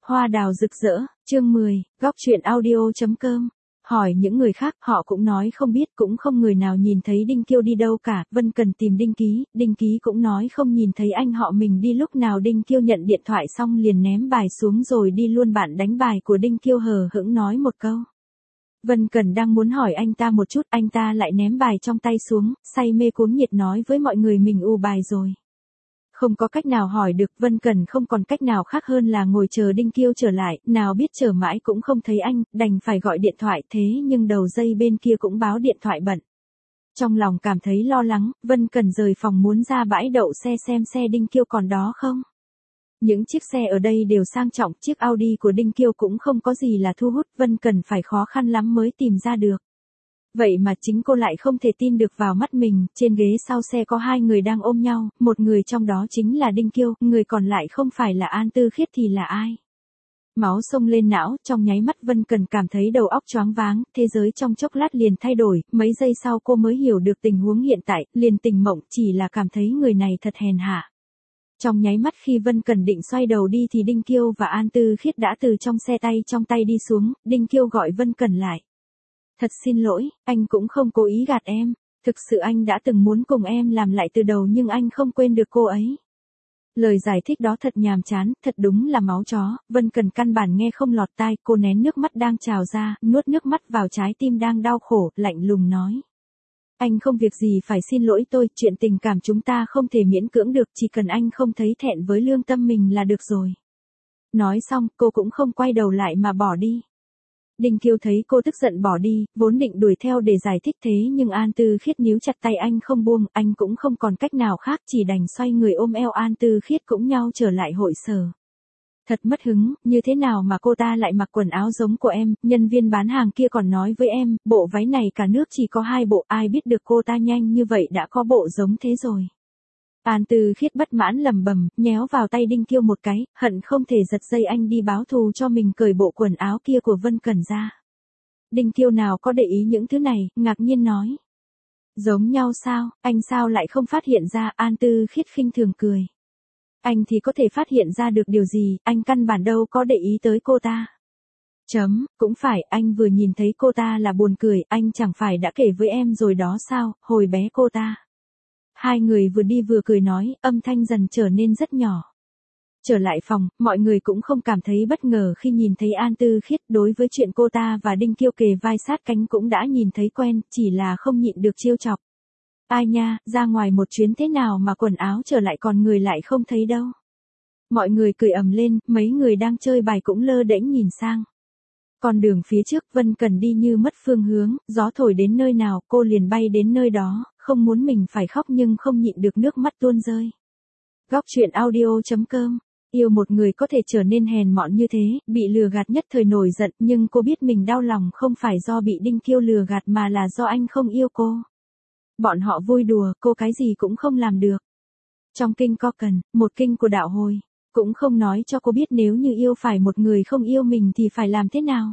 Hoa đào rực rỡ, chương 10, góc truyện audio.com. Hỏi những người khác, họ cũng nói không biết, cũng không người nào nhìn thấy Đinh Kiêu đi đâu cả. Vân Cần tìm Đinh Ký cũng nói không nhìn thấy anh họ mình đi lúc nào. Đinh Kiêu nhận điện thoại xong liền ném bài xuống rồi đi luôn. Bạn đánh bài của Đinh Kiêu hờ hững nói một câu. Vân Cần đang muốn hỏi anh ta một chút, anh ta lại ném bài trong tay xuống, say mê cuống nhiệt nói với mọi người mình ù bài rồi. Không có cách nào hỏi được, Vân Cần không còn cách nào khác hơn là ngồi chờ Đinh Kiêu trở lại, nào biết chờ mãi cũng không thấy anh, đành phải gọi điện thoại, thế nhưng đầu dây bên kia cũng báo điện thoại bận. Trong lòng cảm thấy lo lắng, Vân Cần rời phòng muốn ra bãi đậu xe xem xe Đinh Kiêu còn đó không. Những chiếc xe ở đây đều sang trọng, chiếc Audi của Đinh Kiêu cũng không có gì là thu hút, Vân Cần phải khó khăn lắm mới tìm ra được. Vậy mà chính cô lại không thể tin được vào mắt mình, trên ghế sau xe có hai người đang ôm nhau, một người trong đó chính là Đinh Kiêu, người còn lại không phải là An Tư Khiết thì là ai? Máu xông lên não, trong nháy mắt Vân Cần cảm thấy đầu óc choáng váng, thế giới trong chốc lát liền thay đổi, mấy giây sau cô mới hiểu được tình huống hiện tại, liền tỉnh mộng, chỉ là cảm thấy người này thật hèn hạ. Trong nháy mắt khi Vân Cần định xoay đầu đi thì Đinh Kiêu và An Tư Khiết đã từ trong xe trong tay đi xuống, Đinh Kiêu gọi Vân Cần lại. Thật xin lỗi, anh cũng không cố ý gạt em, thực sự anh đã từng muốn cùng em làm lại từ đầu nhưng anh không quên được cô ấy. Lời giải thích đó thật nhàm chán, thật đúng là máu chó, Vân Cần căn bản nghe không lọt tai, cô nén nước mắt đang trào ra, nuốt nước mắt vào trái tim đang đau khổ, lạnh lùng nói. Anh không việc gì phải xin lỗi tôi, chuyện tình cảm chúng ta không thể miễn cưỡng được, chỉ cần anh không thấy thẹn với lương tâm mình là được rồi. Nói xong, cô cũng không quay đầu lại mà bỏ đi. Đinh Kiêu thấy cô tức giận bỏ đi, vốn định đuổi theo để giải thích thế nhưng An Tư Khiết níu chặt tay anh không buông, anh cũng không còn cách nào khác chỉ đành xoay người ôm eo An Tư Khiết cũng nhau trở lại hội sở. Thật mất hứng, như thế nào mà cô ta lại mặc quần áo giống của em, nhân viên bán hàng kia còn nói với em, bộ váy này cả nước chỉ có 2 bộ, ai biết được cô ta nhanh như vậy đã có bộ giống thế rồi. An Tư Khiết bất mãn lầm bầm, nhéo vào tay Đinh Kiêu một cái, hận không thể giật dây anh đi báo thù cho mình cởi bộ quần áo kia của Vân Cần ra. Đinh Kiêu nào có để ý những thứ này, ngạc nhiên nói. Giống nhau sao, anh sao lại không phát hiện ra, An Tư Khiết khinh thường cười. Anh thì có thể phát hiện ra được điều gì, anh căn bản đâu có để ý tới cô ta. Cũng phải, anh vừa nhìn thấy cô ta là buồn cười, anh chẳng phải đã kể với em rồi đó sao, hồi bé cô ta. Hai người vừa đi vừa cười nói, âm thanh dần trở nên rất nhỏ. Trở lại phòng, mọi người cũng không cảm thấy bất ngờ khi nhìn thấy An Tư Khiết, đối với chuyện cô ta và Đinh Kiêu kề vai sát cánh cũng đã nhìn thấy quen, chỉ là không nhịn được trêu chọc. Ai nha, ra ngoài một chuyến thế nào mà quần áo trở lại còn người lại không thấy đâu. Mọi người cười ầm lên, mấy người đang chơi bài cũng lơ đễnh nhìn sang. Con đường phía trước Vân Cần đi như mất phương hướng, gió thổi đến nơi nào cô liền bay đến nơi đó, không muốn mình phải khóc nhưng không nhịn được nước mắt tuôn rơi. Góc truyện audio.com. Yêu một người có thể trở nên hèn mọn như thế, bị lừa gạt nhất thời nổi giận nhưng cô biết mình đau lòng không phải do bị Đinh Kiêu lừa gạt mà là do anh không yêu cô. Bọn họ vui đùa, cô cái gì cũng không làm được. Trong kinh Co Cần, một kinh của đạo hồi, cũng không nói cho cô biết nếu như yêu phải một người không yêu mình thì phải làm thế nào.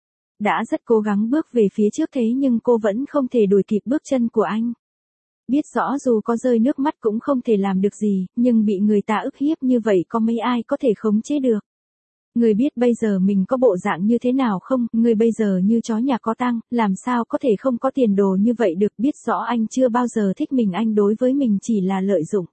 Đã rất cố gắng bước về phía trước thế nhưng cô vẫn không thể đuổi kịp bước chân của anh. Biết rõ dù có rơi nước mắt cũng không thể làm được gì, nhưng bị người ta ức hiếp như vậy có mấy ai có thể khống chế được. Người biết bây giờ mình có bộ dạng như thế nào không, người bây giờ như chó nhà có tang, làm sao có thể không có tiền đồ như vậy được, biết rõ anh chưa bao giờ thích mình, anh đối với mình chỉ là lợi dụng.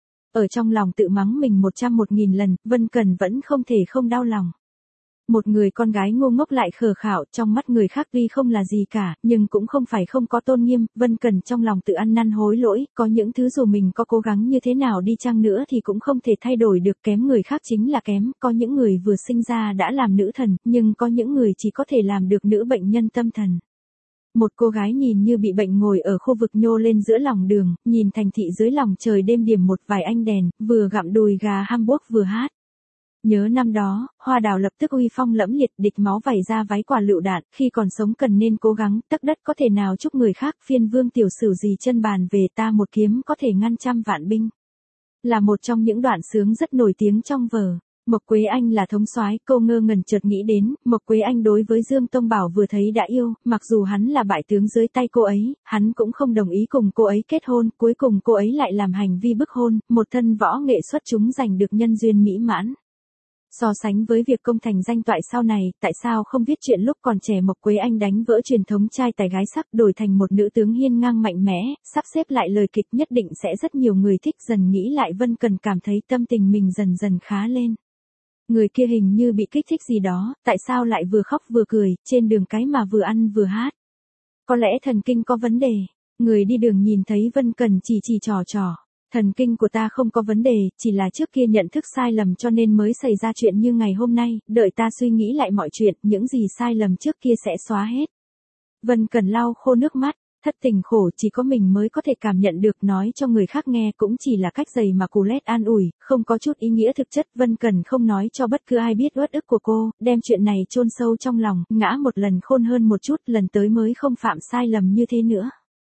Ở trong lòng tự mắng mình 101.000 lần, Vân Cần vẫn không thể không đau lòng. Một người con gái ngu ngốc lại khờ khạo, trong mắt người khác tuy không là gì cả, nhưng cũng không phải không có tôn nghiêm, Vân Cần trong lòng tự ăn năn hối lỗi, có những thứ dù mình có cố gắng như thế nào đi chăng nữa thì cũng không thể thay đổi được, kém người khác chính là kém, có những người vừa sinh ra đã làm nữ thần, nhưng có những người chỉ có thể làm được nữ bệnh nhân tâm thần. Một cô gái nhìn như bị bệnh ngồi ở khu vực nhô lên giữa lòng đường, nhìn thành thị dưới lòng trời đêm điểm một vài ánh đèn, vừa gặm đùi gà Hamburg vừa hát. Nhớ năm đó, Hoa Đào lập tức uy phong lẫm liệt, địch máu vảy ra váy quả lựu đạn, khi còn sống cần nên cố gắng, tấc đất có thể nào chúc người khác, phiên vương tiểu sử gì chân bàn về, ta một kiếm có thể ngăn trăm vạn binh. Là một trong những đoạn xướng rất nổi tiếng trong vở. Mộc Quế Anh là thống soái, cô ngơ ngẩn chợt nghĩ đến, Mộc Quế Anh đối với Dương Tông Bảo vừa thấy đã yêu, mặc dù hắn là bại tướng dưới tay cô ấy, hắn cũng không đồng ý cùng cô ấy kết hôn, cuối cùng cô ấy lại làm hành vi bức hôn, một thân võ nghệ xuất chúng giành được nhân duyên mỹ mãn. So sánh với việc công thành danh toại sau này, tại sao không viết chuyện lúc còn trẻ Mộc Quế Anh đánh vỡ truyền thống trai tài gái sắc đổi thành một nữ tướng hiên ngang mạnh mẽ, sắp xếp lại lời kịch nhất định sẽ rất nhiều người thích. Dần nghĩ lại Vân Cần cảm thấy tâm tình mình dần dần khá lên. Người kia hình như bị kích thích gì đó, tại sao lại vừa khóc vừa cười, trên đường cái mà vừa ăn vừa hát. Có lẽ thần kinh có vấn đề. Người đi đường nhìn thấy Vân Cần chỉ trò trò. Thần kinh của ta không có vấn đề, chỉ là trước kia nhận thức sai lầm cho nên mới xảy ra chuyện như ngày hôm nay, đợi ta suy nghĩ lại mọi chuyện, những gì sai lầm trước kia sẽ xóa hết. Vân Cần lau khô nước mắt, thất tình khổ chỉ có mình mới có thể cảm nhận được, nói cho người khác nghe cũng chỉ là cách giày mà cù lét an ủi, không có chút ý nghĩa thực chất. Vân Cần không nói cho bất cứ ai biết uất ức của cô, đem chuyện này chôn sâu trong lòng, ngã một lần khôn hơn một chút, lần tới mới không phạm sai lầm như thế nữa.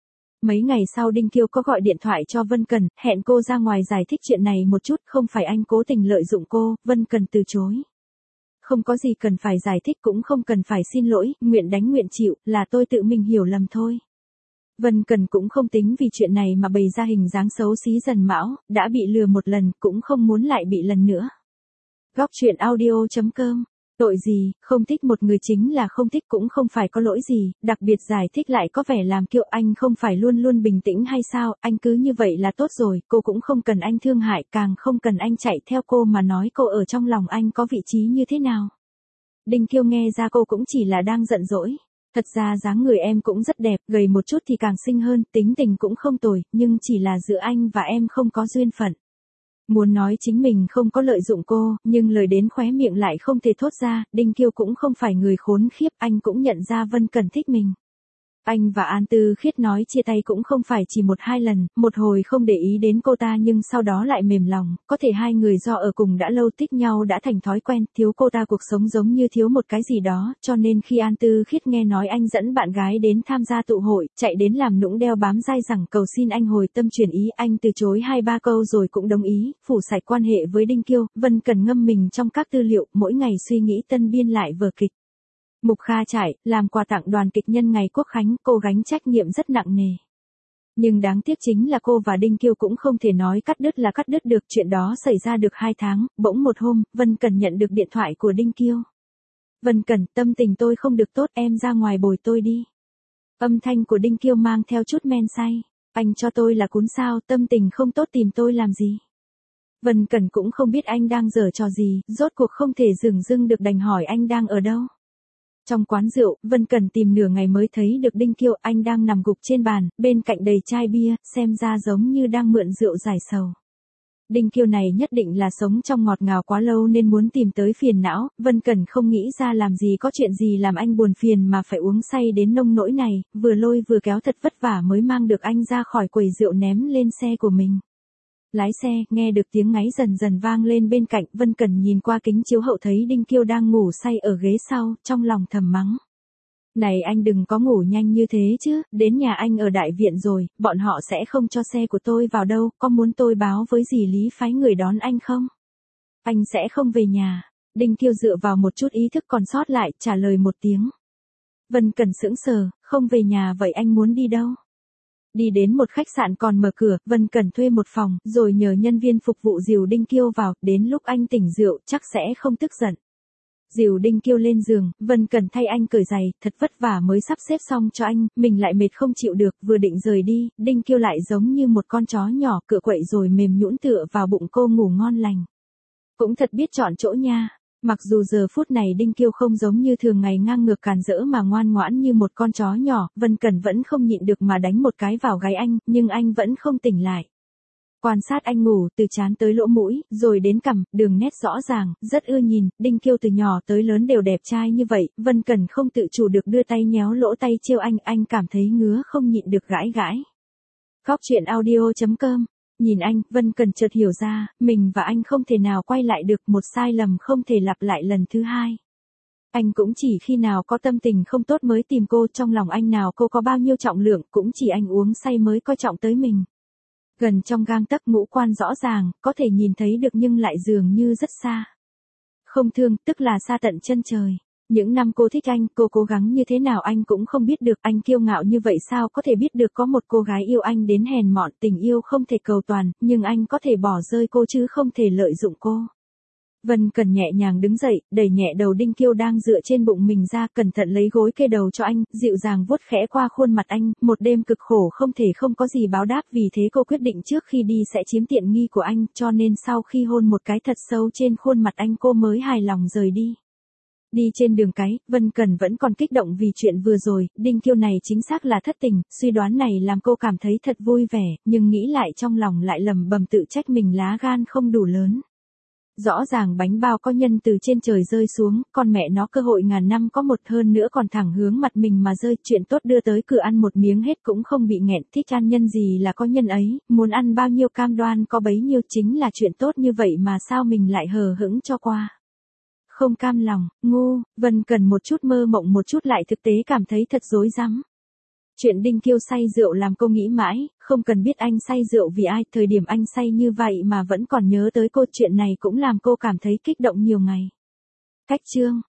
Mấy ngày sau Đinh Kiêu có gọi điện thoại cho Vân Cần, hẹn cô ra ngoài giải thích chuyện này một chút, không phải anh cố tình lợi dụng cô. Vân Cần từ chối. Không có gì cần phải giải thích, cũng không cần phải xin lỗi, nguyện đánh nguyện chịu, là tôi tự mình hiểu lầm thôi. Vân Cần cũng không tính vì chuyện này mà bày ra hình dáng xấu xí dần mão, đã bị lừa một lần, cũng không muốn lại bị lần nữa. Góc truyện audio.com. Tội gì, không thích một người chính là không thích, cũng không phải có lỗi gì, đặc biệt giải thích lại có vẻ làm kiêu. Anh không phải luôn luôn bình tĩnh hay sao, anh cứ như vậy là tốt rồi, cô cũng không cần anh thương hại, càng không cần anh chạy theo cô mà nói cô ở trong lòng anh có vị trí như thế nào. Đinh Kiêu nghe ra cô cũng chỉ là đang giận dỗi. Thật ra dáng người em cũng rất đẹp, gầy một chút thì càng xinh hơn, tính tình cũng không tồi, nhưng chỉ là giữa anh và em không có duyên phận. Muốn nói chính mình không có lợi dụng cô, nhưng lời đến khóe miệng lại không thể thốt ra. Đinh Kiêu cũng không phải người khốn khiếp, anh cũng nhận ra Vân Cần thích mình. Anh và An Tư Khiết nói chia tay cũng không phải chỉ một hai lần, một hồi không để ý đến cô ta nhưng sau đó lại mềm lòng, có thể hai người do ở cùng đã lâu thích nhau đã thành thói quen, thiếu cô ta cuộc sống giống như thiếu một cái gì đó, cho nên khi An Tư Khiết nghe nói anh dẫn bạn gái đến tham gia tụ hội, chạy đến làm nũng đeo bám dai dẳng cầu xin anh hồi tâm chuyển ý, anh từ chối 2-3 câu rồi cũng đồng ý, phủ sạch quan hệ với Đinh Kiêu. Vân Cần ngâm mình trong các tư liệu, mỗi ngày suy nghĩ tân biên lại vở kịch. Mục Kha trải, làm quà tặng đoàn kịch nhân ngày Quốc khánh, cô gánh trách nhiệm rất nặng nề. Nhưng đáng tiếc chính là cô và Đinh Kiêu cũng không thể nói cắt đứt là cắt đứt được, chuyện đó xảy ra được 2 tháng, bỗng một hôm, Vân Cần nhận được điện thoại của Đinh Kiêu. Vân Cần, tâm tình tôi không được tốt, em ra ngoài bồi tôi đi. Âm thanh của Đinh Kiêu mang theo chút men say. Anh cho tôi là cún sao, tâm tình không tốt tìm tôi làm gì. Vân Cần cũng không biết anh đang giở trò gì, rốt cuộc không thể dửng dưng được đành hỏi anh đang ở đâu. Trong quán rượu, Vân Cần tìm nửa ngày mới thấy được Đinh Kiêu, anh đang nằm gục trên bàn, bên cạnh đầy chai bia, xem ra giống như đang mượn rượu giải sầu. Đinh Kiêu này nhất định là sống trong ngọt ngào quá lâu nên muốn tìm tới phiền não, Vân Cần không nghĩ ra làm gì có chuyện gì làm anh buồn phiền mà phải uống say đến nông nỗi này, vừa lôi vừa kéo thật vất vả mới mang được anh ra khỏi quầy rượu ném lên xe của mình. Lái xe, nghe được tiếng ngáy dần dần vang lên bên cạnh, Vân Cần nhìn qua kính chiếu hậu thấy Đinh Kiêu đang ngủ say ở ghế sau, trong lòng thầm mắng. Này anh đừng có ngủ nhanh như thế chứ, đến nhà anh ở đại viện rồi, bọn họ sẽ không cho xe của tôi vào đâu, có muốn tôi báo với dì Lý phái người đón anh không? Anh sẽ không về nhà. Đinh Kiêu dựa vào một chút ý thức còn sót lại, trả lời một tiếng. Vân Cần sững sờ, không về nhà vậy anh muốn đi đâu? Đi đến một khách sạn còn mở cửa, Vân Cần thuê một phòng, rồi nhờ nhân viên phục vụ dìu Đinh Kiêu vào, đến lúc anh tỉnh rượu, chắc sẽ không tức giận. Dìu Đinh Kiêu lên giường, Vân Cần thay anh cởi giày, thật vất vả mới sắp xếp xong cho anh, mình lại mệt không chịu được, vừa định rời đi, Đinh Kiêu lại giống như một con chó nhỏ cựa quậy rồi mềm nhũn tựa vào bụng cô ngủ ngon lành. Cũng thật biết chọn chỗ nha. Mặc dù giờ phút này Đinh Kiêu không giống như thường ngày ngang ngược càn rỡ mà ngoan ngoãn như một con chó nhỏ, Vân Cần vẫn không nhịn được mà đánh một cái vào gáy anh, nhưng anh vẫn không tỉnh lại. Quan sát anh ngủ từ trán tới lỗ mũi, rồi đến cằm, đường nét rõ ràng, rất ưa nhìn, Đinh Kiêu từ nhỏ tới lớn đều đẹp trai như vậy, Vân Cần không tự chủ được đưa tay nhéo lỗ tay trêu anh cảm thấy ngứa không nhịn được gãi gãi. Góc truyện audio.com. Nhìn anh, Vân Cần chợt hiểu ra, mình và anh không thể nào quay lại được, một sai lầm không thể lặp lại lần thứ hai. Anh cũng chỉ khi nào có tâm tình không tốt mới tìm cô, trong lòng anh nào cô có bao nhiêu trọng lượng, cũng chỉ anh uống say mới coi trọng tới mình. Gần trong gang tấc, ngũ quan rõ ràng, có thể nhìn thấy được nhưng lại dường như rất xa. Không thương, tức là xa tận chân trời. Những năm cô thích anh, cô cố gắng như thế nào anh cũng không biết được, anh kiêu ngạo như vậy sao có thể biết được có một cô gái yêu anh đến hèn mọn, tình yêu không thể cầu toàn, nhưng anh có thể bỏ rơi cô chứ không thể lợi dụng cô. Vân Cần nhẹ nhàng đứng dậy, đẩy nhẹ đầu Đinh Kiêu đang dựa trên bụng mình ra, cẩn thận lấy gối kê đầu cho anh, dịu dàng vuốt khẽ qua khuôn mặt anh, một đêm cực khổ không thể không có gì báo đáp, vì thế cô quyết định trước khi đi sẽ chiếm tiện nghi của anh, cho nên sau khi hôn một cái thật sâu trên khuôn mặt anh cô mới hài lòng rời đi. Đi trên đường cái, Vân Cần vẫn còn kích động vì chuyện vừa rồi, Đinh Kiêu này chính xác là thất tình, suy đoán này làm cô cảm thấy thật vui vẻ, nhưng nghĩ lại trong lòng lại lầm bầm tự trách mình lá gan không đủ lớn. Rõ ràng bánh bao có nhân từ trên trời rơi xuống, con mẹ nó cơ hội ngàn năm có một, hơn nữa còn thẳng hướng mặt mình mà rơi, chuyện tốt đưa tới cửa ăn một miếng hết cũng không bị nghẹn, thích ăn nhân gì là có nhân ấy, muốn ăn bao nhiêu cam đoan có bấy nhiêu, chính là chuyện tốt như vậy mà sao mình lại hờ hững cho qua. Không cam lòng, ngu, Vân Cần một chút mơ mộng một chút lại thực tế cảm thấy thật rối rắm. Chuyện Đinh Kiêu say rượu làm cô nghĩ mãi, không cần biết anh say rượu vì ai, thời điểm anh say như vậy mà vẫn còn nhớ tới cô, chuyện này cũng làm cô cảm thấy kích động nhiều ngày. Cách chương